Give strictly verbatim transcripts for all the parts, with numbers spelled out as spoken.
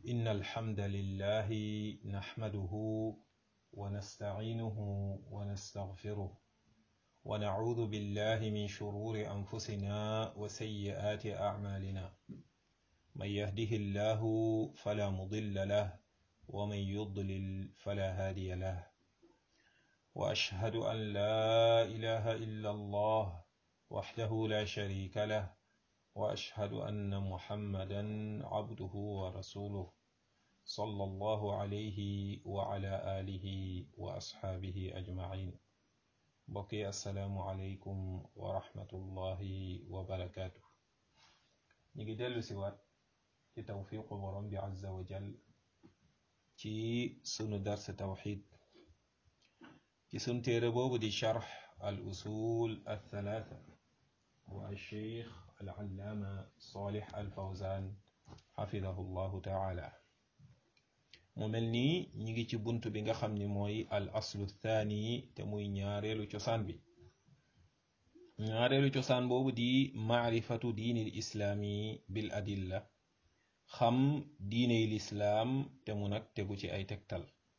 إن الحمد لله نحمده ونستعينه ونستغفره ونعوذ بالله من شرور أنفسنا وسيئات أعمالنا من يهده الله فلا مضل له ومن يضلل فلا هادي له وأشهد أن لا إله إلا الله وحده لا شريك له وأشهد أن محمدا عبده ورسوله صلى الله عليه وعلى آله وأصحابه أجمعين بقي السلام عليكم ورحمة الله وبركاته نيجي دلو سوات ci tawfiqu borom bi azza wa jal ci sunu dars tawxid ci sun téere boobu di charx al usul al thalatha wa al cheikh al allaama salih al fawzan xafidahu llahu taala mu mel nii ñi ngi ci bunt bi nga xam ni mooy al aslu thani te muy ñaareelu cosaan bi ñaareelu cosaan boobu di maarifatu diini l islaami bil adilla xam diiney lislaam te mu nag tegu ci ay tegtal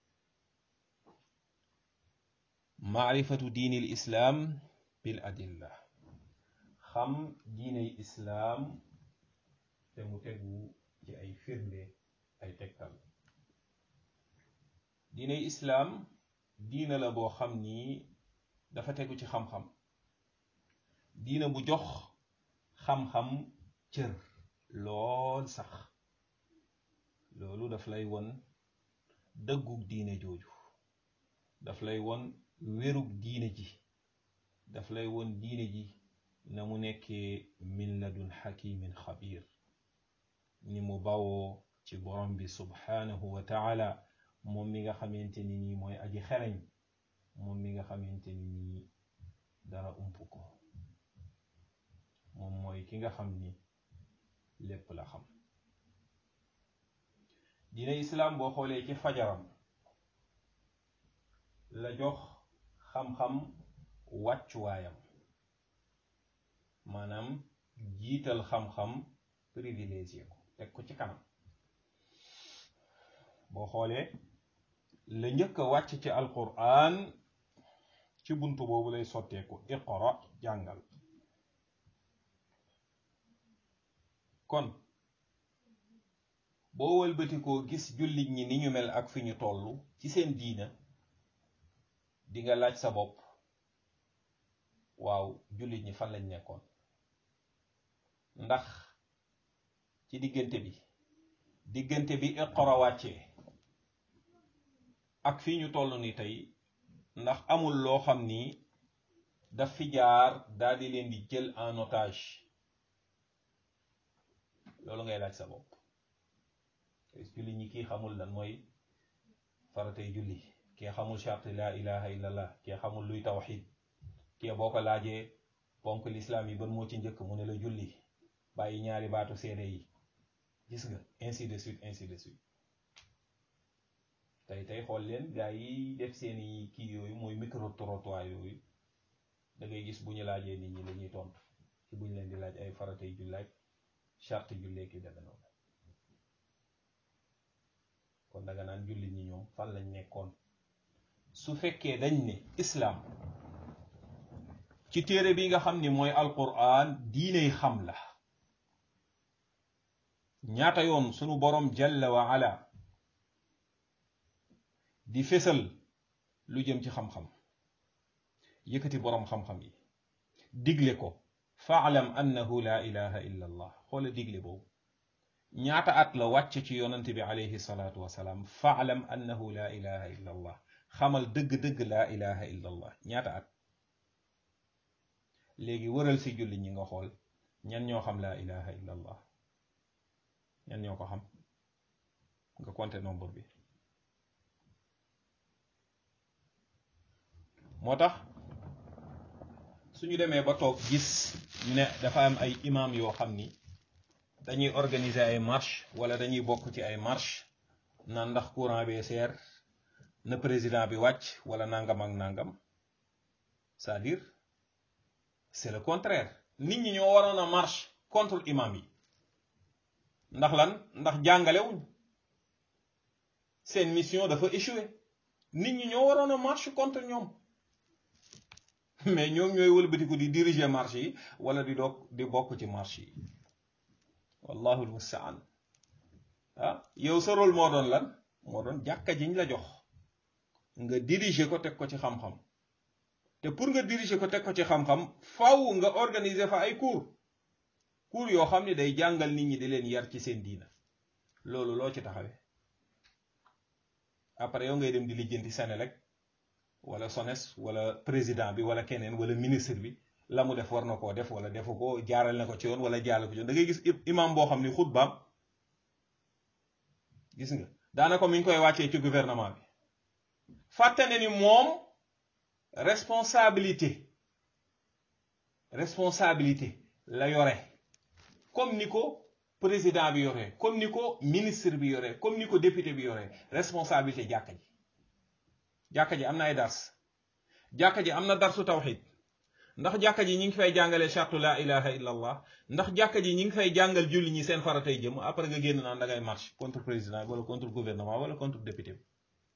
maarifatu diinil islaam bil adilla xam diiney islaam te mu tegu ci ay firnde ay tegtal diiney islaam diina la boo xam ni dafa tegu ci xam-xam diina bu jox xam-xam cër lool sax loolu daf lay won dëggug diine jooju daf lay won wérug diine ji daf lay won diine ji na mu nekkee min ladun xakimin xabir ni mu bawoo ci borom bi subhanahu wa taala moom mi nga xamante ni nii mooy aji xereñ moom mi nga xamante ni nii dara ump ko moom mooy ki nga xam ni lépp la xam diine islaam boo xoolee ci fajaram la jox xam-xam wàccuwaayam maanaam jiital xam-xam privilégié ko teg ko ci kanam boo xoolee la njëkk a wàcc ci alquran ci buntu boobu lay sotteeku iqra jàngal kon boo wëlbatikoo gis jullit ñi ni ñu mel ak fi ñu tollu ci seen diina di nga laaj sa bopp waaw jullit ñi fan lañ nekkoon ndax ci diggante bi diggante bi iqra wàccee ak fi ñu toll ni tey ndax amul loo xam ni daf fi jaar daal di leen di jël en otage loolu ngay laaj sa bopp julli ñi kii xamul lan mooy faratay julli kii xamul charte la ilaha illallah kii xamul luy tawxid kii boo ko laajee ponk lislaam yi ban moo ci njëkk mu ne la julli bàyyi ñaari baatu seede yi gis nga ainsi de suite ainsi de suite tey tey xool leen gaa yi def seeni kii yooyu mooy micro trottoir yooyu da ngay gis bu ñu laajee nit ñi la ñuy tontu ci buñ leen di laaj ay faratay jullaaj charte jullee ki deme noonu kon daga naan jullit ñi ñoom fan lañ nekkoon su fekkee dañ ne islaam ci téere bi nga xam ni mooy alquran diiney xam la ñaata yoon sunu borom jalla wa ala di fésal lu jëm ci xam-xam yëkkati borom xam-xam yi digle ko faalam annahu la ilaha illa allah xoola digle boobu ñaata at la wàcc ci yonante bi alayhi salaatu wasalaam faalam annahu la ilaha illa allah xamal dëgg-dëgg la ilaha illa allah ñaata at léegi wëral si julli ñi nga xool ñan ñoo xam la ilaha illa allah ñan ñoo ko xam nga compter nombre bi moo tax suñu demee ba toog gis ñu ne dafa am ay imam yoo xam ni dañuy organiser ay marche wala dañuy bokk ci ay marche naan ndax courant bee seer na président bi wàcc wala nangam ak nangam c'est-à-dire c'est le contraire nit ñi ñoo waroon a marche contre imam yi ndax lan ndax jàngalewuñ seen mission dafa échoué nit ñi ñoo waroon a marche contre ñoom mais ñoom ñooy wëlbatiku di diriger marche yi wala di doog di bokk ci marche yi wallahu almustaan ah yow sa rôle moo doon lan moo doon jàkka jiñ la jox nga diriger ko teg ko ci xam-xam te pour nga diriger ko teg ko ci xam-xam faw nga organiser fa ay cours cours yoo xam ne day jàngal nit ñi di leen yar ci seen diina loolu loo ci taxawee après yow ngay dem di lijjanti Senelec wala SONES wala président bi wala keneen wala ministre bi la mu def war na koo def wala defu ko jaaral na ko ci yoon wala jaaral ko ci yoon da ngay gis imam boo xam ni xutbaam gis nga daanaka mi ngi koy wàccee ci gouvernement bi fàtte ne ni moom responsabilité responsabilité la yore comme ni ko président bi yore comme ni ko ministre bi yore comme ni ko député bi yore responsabilité jàkka ji jàkka ji am na ay dars jàkka ji am na darsu tawxid ndax jàkka ji ñi ngi fay jàngale chartu la ilaha illa allah ndax jàkka ji ñi ngi fay jàngal julli ñi seen faratay jëm après nga génn naan da ngay marche contre président wala contre gouvernement wala contre député bi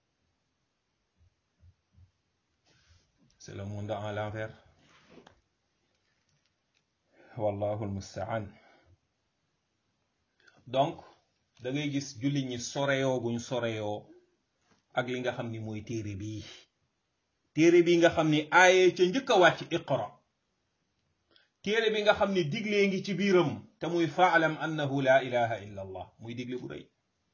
c'est le monde à l'envers wallahu almustaan donc da ngay gis julli ñi soreyoo guñ soreyoo ak li nga xam ni mooy téere bii téere bi nga xam ni aaye ca njëkk a wàcc iqra téere bi nga xam ni diglee ngi ci biiram te muy faalam annahu la ilaha illa allah muy digle bu rëy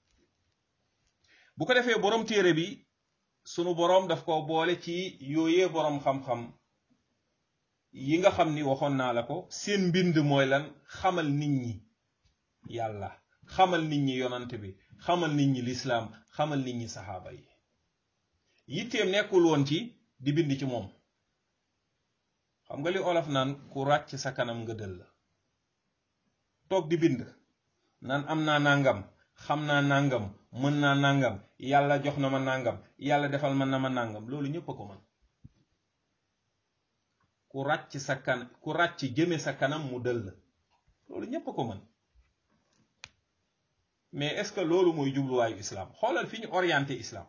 bu ko defee boroom téere bi sunu boroom daf ko boole ci yooyee boroom xam-xam yi nga xam ni waxoon naa la ko seen mbind mooy lan xamal nit ñi yàlla xamal nit ñi yonant bi xamal nit ñi lislaam xamal nit ñi saxaaba yi yitteem nekkul woon ci di bind ci moom xam nga li olof naan ku ràcc sa kanam nga dëll toog di bind naan am naa nangam xam naa nangam mën naa nangam yàlla jox na ma nangam yàlla defal man na ma nangam loolu ñépp a ko mën ku ràcc sa kan ku ràcc jëme sa kanam mu dëll loolu ñépp a ko mën mais est-ce que loolu mooy jubluwaayu islam xoolal fi ñu orienté islam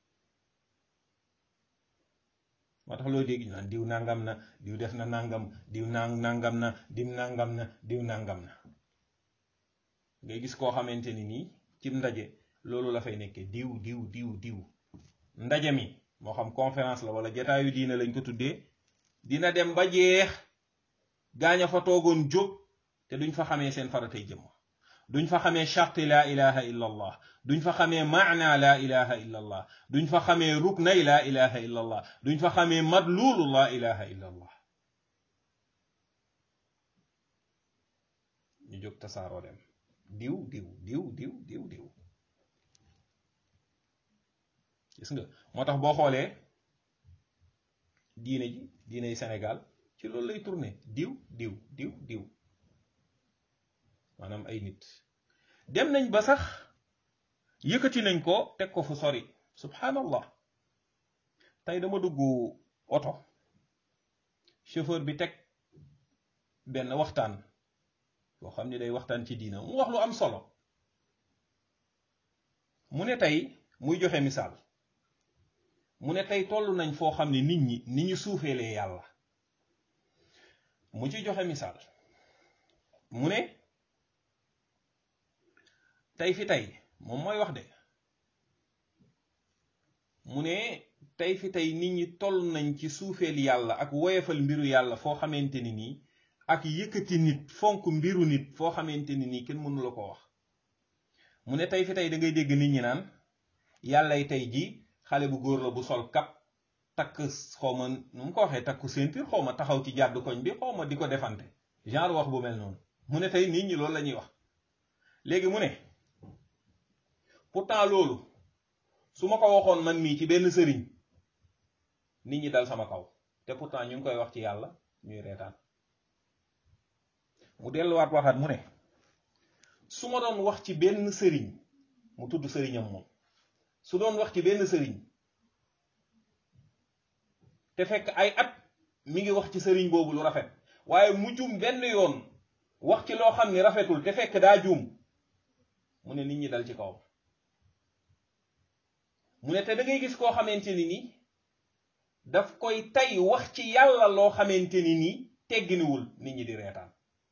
moo tax loo dégg ñu naan diw nangam na diw def na nangam diw nang nangam na diw nangam na diw nangam na ngay gis koo xamante ni nii ci ndaje loolu la fay nekkee diw diw diw diw ndaje mi moo xam conférence la wala jataayu diina lañ ko tuddee dina dem ba jeex gaaña fa toogoon jóg te duñ fa xamee seen faratay jëmm duñ fa xamee charte la ilaha illa allah duñ fa xamee maana la ilaha illa allah duñ fa xamee ruknay la ilaha illa allah duñ fa xamee madluulu la ilaha illa allah ñu jóg tasaaroo dem diw diw diw diw diw diw gis nga moo tax boo xoolee diine ji diine yi Sénégal ci loolu lay tourné diw diw diw diw maanaam ay nit dem nañ ba sax yëkkati nañ ko teg ko fu sori subhanallah tey dama dugg oto chauffeur bi teg benn waxtaan boo xam ni day waxtaan ci diina mu wax lu am solo mu ne tey muy joxe misaal mu ne tey toll nañ foo xam ne nit ñi ni ñu suufeelee yàlla mu ci joxe misaal mu ne tey fi tey moom mooy wax de mu ne tey fi tey nit ñi toll nañ ci suufeel yàlla ak woyefal mbiru yàlla foo xamante ni nii ak yëkkati nit fonk mbiru nit foo xamante ni nii kenn mënu la ko wax mu ne tey fi tey da ngay dégg nit ñi naan yàllay tey ji xale bu góor la bu sol kap takk xawma nu mu ko waxee takku ceinture xawma taxaw ci jàddu koñ bi xawma di ko defante genre wax bu mel noonu mu ne tey nit ñi loolu la ñuy wax léegi mu ne pourtant loolu su ma ko waxoon man mii ci benn sëriñ nit ñi dal sama kaw te pourtant ñu ngi koy wax ci yàlla ñuy reetaan mu delluwaat waxaat mu ne su ma doon wax ci benn sëriñ mu tudd sëriñam moom su doon wax ci benn sëriñ te fekk ay at mi ngi wax ci sëriñ boobu lu rafet waaye mu juum benn yoon wax ci loo xam ni rafetul te fekk daa juum mu ne nit ñi dal ci kawam mu ne te da ngay gis koo xamante ni nii daf koy tay wax ci yàlla loo xamante ni nii tegginiwul nit ñi di reetaan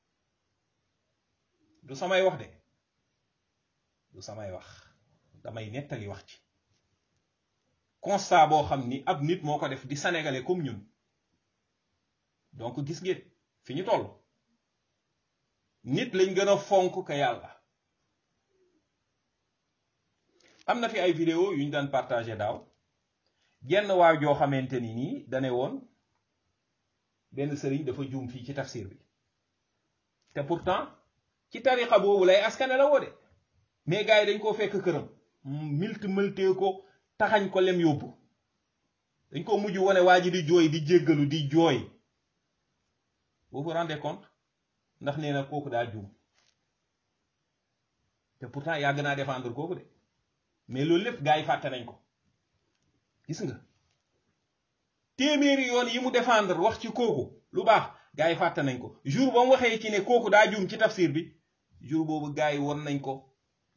du samay wax de du samay wax damay nettali wax ci constat boo xam ni ab nit moo ko def di sénégalais comme ñun donc gis ngeen fi ñu toll nit lañ gën a fonk ka yàlla am na fi ay vidéo yu ñu daan partagé daaw jenn waa joo xamante ni nii dane woon benn sëriñ dafa juum fii ci tafsir bi te pourtant ci tariqa boobu lay askane la woo de mais gars yi dañ koo fekk këram milti miltee ko taxañ ko lem yóbbu dañ ko mujj wone waa ji di jooy di jéggalu di jooy vous vous rendez compte ndax nee na kooku daa juum te pourtant yàgg naa défendre kooku de mais loolu lépp gars yi fàtte nañ ko gis nga téeméeri yoon yi mu défendre wax ci kooku lu baax gars yi fàtte nañ ko jour ba mu waxee ci ne kooku daa juum ci tafsir bi jour boobu gars yi won nañ ko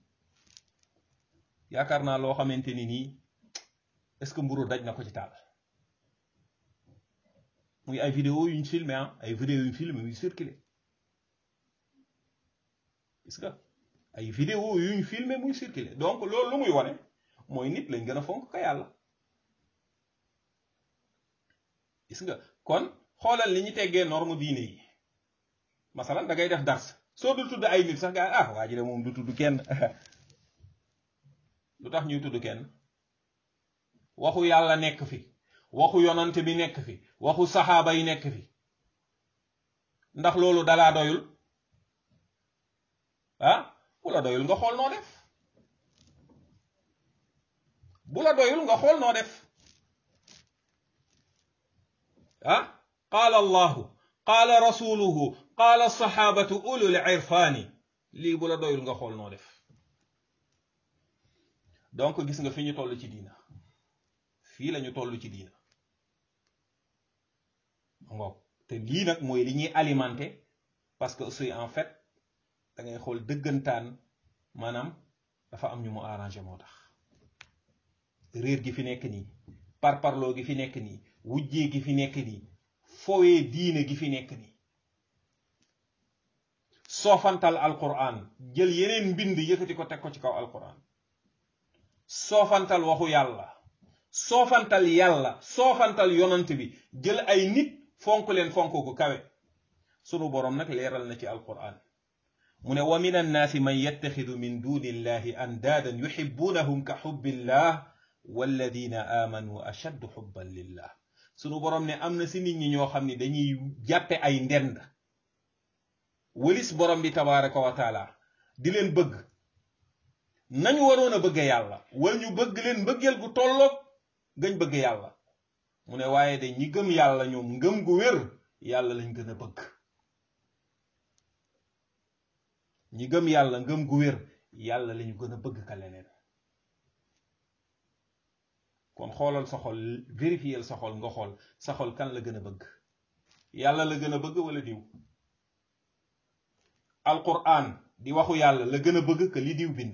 yaakaar naa loo xamante ni nii est-ce que mburu daj na ko ci taal muy ay vidéo yuñ filmé ah ay vidéo yuñ filmé muy circulé gis nga ay vidéo yuñ filmé muy circulé donc loolu lu muy wone mooy nit lañ gën a fonk ka yàlla gis nga kon xoolal li ñu teggee norme diine yi masalan da ngay def dars soo dul tudd ay nit sax gaa ah waa ji de moom du tudd kenn lu tax ñuy tudd kenn waxu yàlla nekk fi waxu yonante bi nekk fi waxu saxaaba yi nekk fi ndax loolu dalaa doyul ah bu la doyul nga xool noo def bu la doyul nga xool noo def ah qaala allahu qaala rasuluhu qaala saxaabatu ulul irfaani lii bu la doyul nga xool noo def donc gis nga fi ñu toll ci diina fii lañu toll ci diina ngoog te lii nag mooy li ñuy alimenté parce que aussi en fait da ngay xool dëggantaan maanaam dafa am ñu mu arrangé moo tax réer gi fi nekk nii parparloo gi fi nekk nii wujjee gi fi nekk nii fowee diine gi fi nekk nii soofantal alquran jël yeneen mbind yëkkati ko teg ko ci kaw alquran soofantal waxu yàlla soofantal yàlla soofantal yonant bi jël ay nit fonk leen fonk ko kawe sunu boroom nag leeral na ci alquran mu ne wa min annaasi man yattaxidu min duni illahi andaadan yuxibbunahum ka xubbillah walladina aamanu ashaddu xubban lillah sunu boroom ne am na si nit ñi ñoo xam ne dañuy jàppe ay ndend wëlis boroom bi tabaraka wa taala di leen bëgg nañu waroon a bëgg yàlla wal ñu bëgg leen mbëggeel gu tolloog gañ bëgg yàlla mu ne waaye de ñi gëm yàlla ñoom ngëm gu wér yàlla lañ gën a bëgg ñi gëm yàlla ngëm gu wér yàlla lañu gën a bëgg ka leneen kon xoolal sa xol vérifier sa xol nga xool sa xol kan la gën a bëgg yàlla la gën a bëgg wala diw alquran di waxu yàlla la gën a bëgg ka li diw bind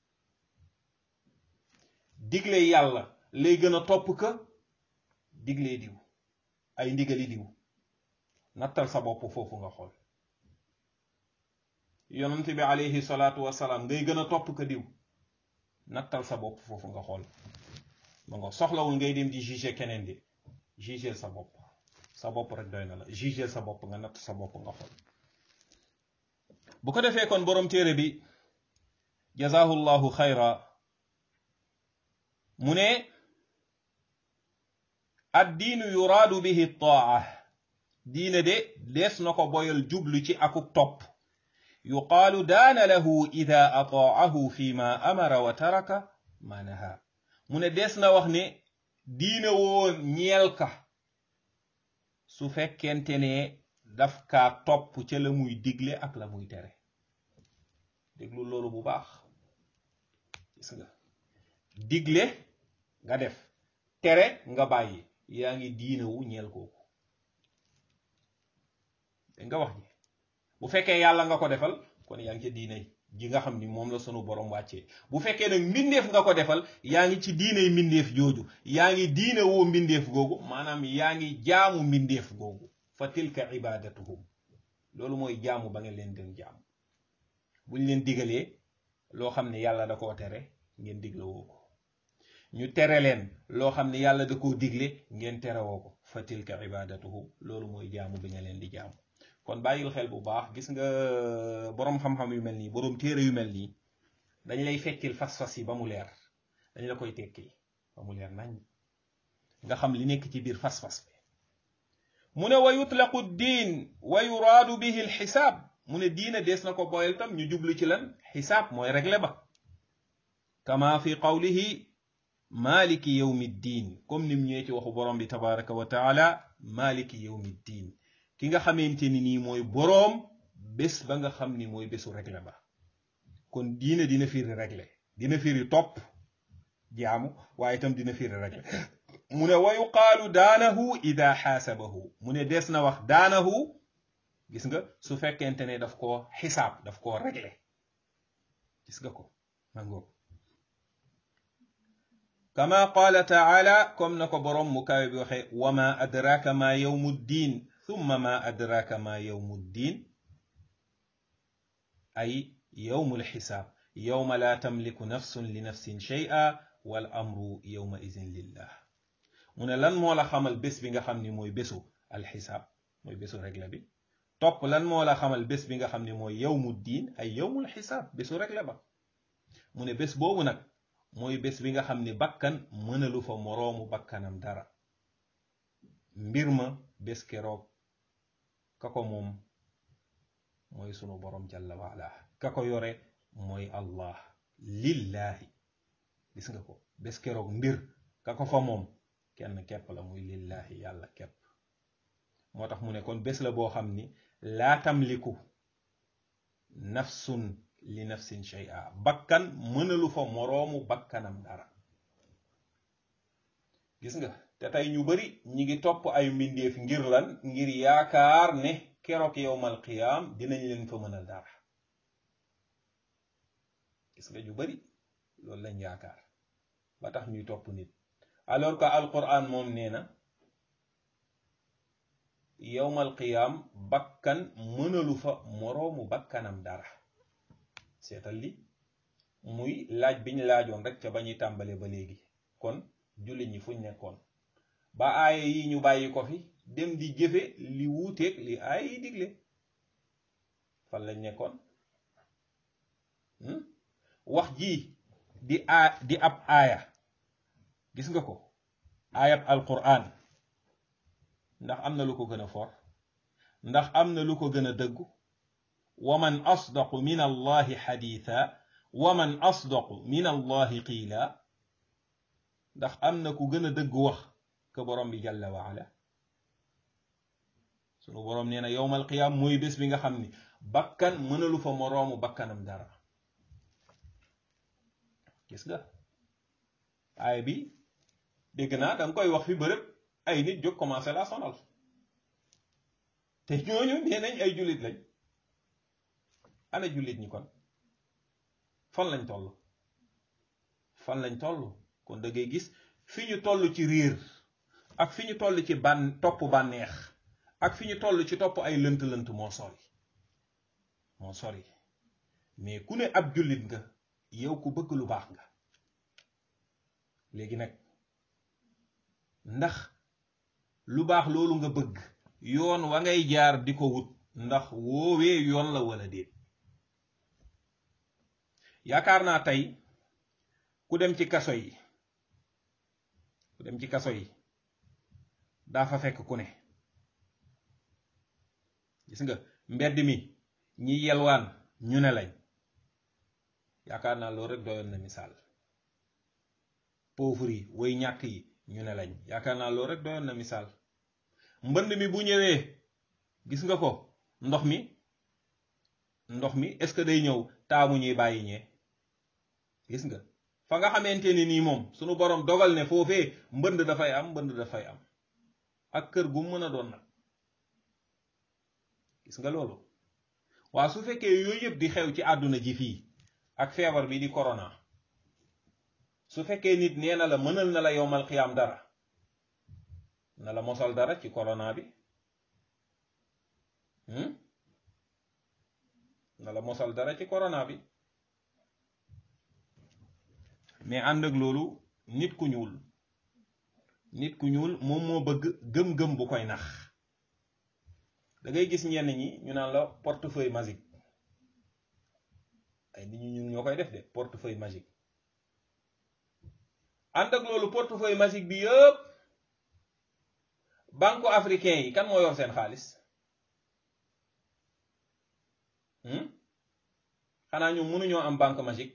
digle yàlla lay gën a topp ka digle diw ay ndigali diw nattal sa bopp foofu nga xool yonent bi alayhi salaatu wasalaam ngay gën a topp ka diw nattal sa bopp foofu nga xool ma nga soxlawul ngay dem di juger keneen di juger sa bopp sa bopp rek doy na la juger sa bopp nga natt sa bopp nga xool bu ko defee kon borom téere bi jazaahu llahu xayra mu ne addiinu yuraadu bihi taa diine de dees na ko boyal jublu ci akuk topp yuqaalu daana lahu ida ataahu fi ma amara wa taraka ma naha mu ne dees na wax ne diine woon ñeel ka su fekkente ne daf kaa topp ca la muy digle ak la muy tere déglu loolu bu baax gis nga digle nga def tere nga bàyyi yaa ngi diine wu ñeel kooku dégg nga wax ji bu fekkee yàlla nga ko defal kon yaa ngi ca diine yi ji nga xam ni moom la sunu borom wàccee bu fekkee nag mbindeef nga ko defal yaa ngi ci diiney mbindeef jooju yaa ngi diine woo mbindeef googu maanaam yaa ngi jaamu mbindeef googu fa tilka ibadatuhum loolu mooy jaamu ba nga leen den jaamu buñ leen digalee loo xam ne yàlla da koo tere ngeen digle woo ko ñu tere leen loo xam ne yàlla da koo digle ngeen tere woo ko fa tilka ibadatuhum loolu mooy jaamu bi nga leen di jaamu kon bàyyil xel bu baax gis nga boroom xam-xam yu mel nii boroom téere yu mel nii dañ lay fekkil fas-fas yi ba mu leer dañ la koy tekkil ba mu leer nañ nga xam li nekk ci biir fas-fas bi mu ne wa yutlaqu diin wa yuraadu bihi alxisaab mu ne diina dees na ko boyal tam ñu jublu ci lan xisaab mooy regle ba kama fi qawlihi maliki yawmi ddin comme nim ñëwee ci waxu borom bi tabaraka wa taala maliki yawmi ddin ki nga xamante ni nii mooy boroom bés ba nga xam ni mooy bésu regle ba kon diine dina firi regle dina firi topp jaamu waaye itam dina firi regle mu ne wa yuqaalu daanahu ida xaasabahu mu ne des na wax daanahu gis nga su fekkente ne daf koo xisaab daf koo regle gis nga ko mango kama qaala taala comme na ko boroom mu kawe bi waxe wama adraka ma yawmu ddin thumma ma adraka ma yawmu ddin ay yawmu lxisaab yawma la tamliku nafsun li nafsin shay'a wal amru yawma idin lillah mu ne lan moo la xamal bés bi nga xam ni mooy bésu alxisaab mooy bésu regle bi topp lan moo la xamal bés bi nga xam ni mooy yawmu ddin ay yawmul xisaab bésu regle ba mu ne bés boobu nag mooy bés bi nga xam ni bakkan mënalu fa moroomu bakkanam dara mbir ma bés keroog ka ko moom mooy sunu borom jalla waala ka ko yore mooy allah lillahi gis nga ko bés keroog mbir ka ko fa moom kenn képp la muy lillahi yàlla képp moo tax mu ne kon bés la boo xam ni laa tamliku nafsun li nafsin shay'a bakkan mënalu fa moroomu bakkanam dara gis nga te tey ñu bari ñi ngi topp ay mbindeef ngir lan ngir yaakaar ne keroog yowmal qiyaam dinañ leen fa mënal dara gis nga ñu bari loolu lañ yaakaar ba tax ñuy topp nit alors que alquran moom nee na yowmal qiyaam bakkan mënalu fa moroomu bakkanam dara seetal li muy laaj biñ laajoon rek ca ba ñuy tàmbale ba léegi kon jullit ñi fuñ nekkoon ba aaya yi ñu bàyyi ko fi dem di jëfe li wuuteeg li aaya yi digle fan lañ nekkoon wax ji di a di ab aaya gis nga ko aayab alquran ndax am na lu ko gën a for ndax am na lu ko gën a dëggu waman asdaqu min allahi xadiitha waman asdaqu min allahi qiila ndax am na ku gën a dëgg wax ka borom bi jalla waala sunu borom nee na yowmal qiyaam mooy bés bi nga xam ni bakkan mënalu fa moroomu bakkanam dara gis nga aay bi dégg naa danga koy wax fi bërëb ay nit jóg commencé la sonal te ñooñu nee nañ ay jullit lañ ana jullit ñi kon fan lañ toll fan lañ toll kon da ngay gis fi ñu toll ci riir ak fi ñu toll ci ban topp bànneex ak fi ñu toll ci topp ay lënt-lënt moo sori moo sori mais ku ne ab jullit nga yow ku bëgg lu baax nga léegi nag ndax lu baax loolu nga bëgg yoon wa ngay jaar di ko wut ndax woowee yoon la wala déet yaakaar naa tey ku dem ci kaso yi ku dem ci kaso yi daa fa fekk ku ne gis nga mbedd mi ñi yelwaan ñu ne lañ yaakaar naa loolu rek doyoon na misaal pauvre yi way ñàkk yi ñu ne lañ yaakaar naa loolu rek doyoon na misaal mbënd mi bu ñëwee gis nga ko ndox mi ndox mi est-ce que day ñëw taamu ñuy bàyyi ñee gis nga fa nga xamante ni nii moom sunu borom dogal ne foofee mbënd dafay am mbënd dafay am ak kër gu mën a doon nag gis nga loolu waa su fekkee yooyu yëpp di xew ci àdduna ji fii ak feebar bi di corona su fekkee nit nee na la mënal na la yowmal qiyaam dara na la mosal dara ci corona bi na la mosal dara ci corona bi mais ànd ak loolu nit ku ñuul nit ku ñuul moom moo bëgg gëm-gëm bu koy nax da ngay gis ñenn ñi ñu naan la portefeuille magique ay nit ñu ñuul ñoo koy def de portefeuille magique ànd ak loolu portefeuille magique bi yëpp banque africain yi kan moo yor seen xaalis xanaa ñoom mënuñoo am banque magique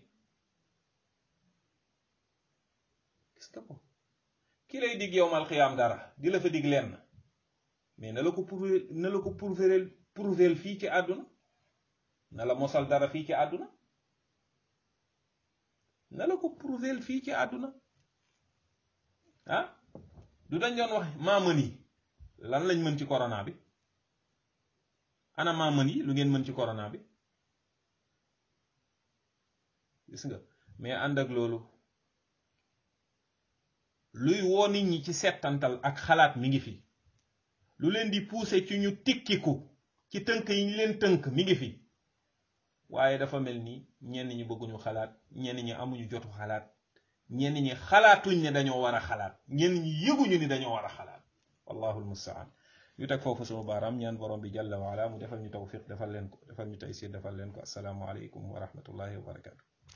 gis nga ko ki lay dig yowmal xiyaam dara di la fa dig lenn mais na la ko prouver na la ko prouver prouver fii ci àdduna na la mosal dara fii ci àdduna na la ko prouver fii ci àdduna ah du dañ doon wax maa mën yi lan lañ mën ci corona bi ana maa mën yi lu ngeen mën ci corona bi gis nga mais ànd ak loolu luy woo nit ñi ci settantal ak xalaat mi ngi fi lu leen di pousser ci ñu tikkiku ci tënk yi ñu leen tënk mi ngi fi waaye dafa mel ni ñenn ñi bëgguñu xalaat ñenn ñi amuñu jotu xalaat ñenn ñi xalaatuñ ne dañoo war a xalaat ñenn ñi yëguñu ni dañoo war a xalaat wallahu almustaan ñu teg foofu sunu baaraam ñaan borom bi jalla wa ala mu defal ñu tawfiq defal leen ko defal ñu taysir defal leen ko assalaamu aleykum wa rahmatullahi wa barakatu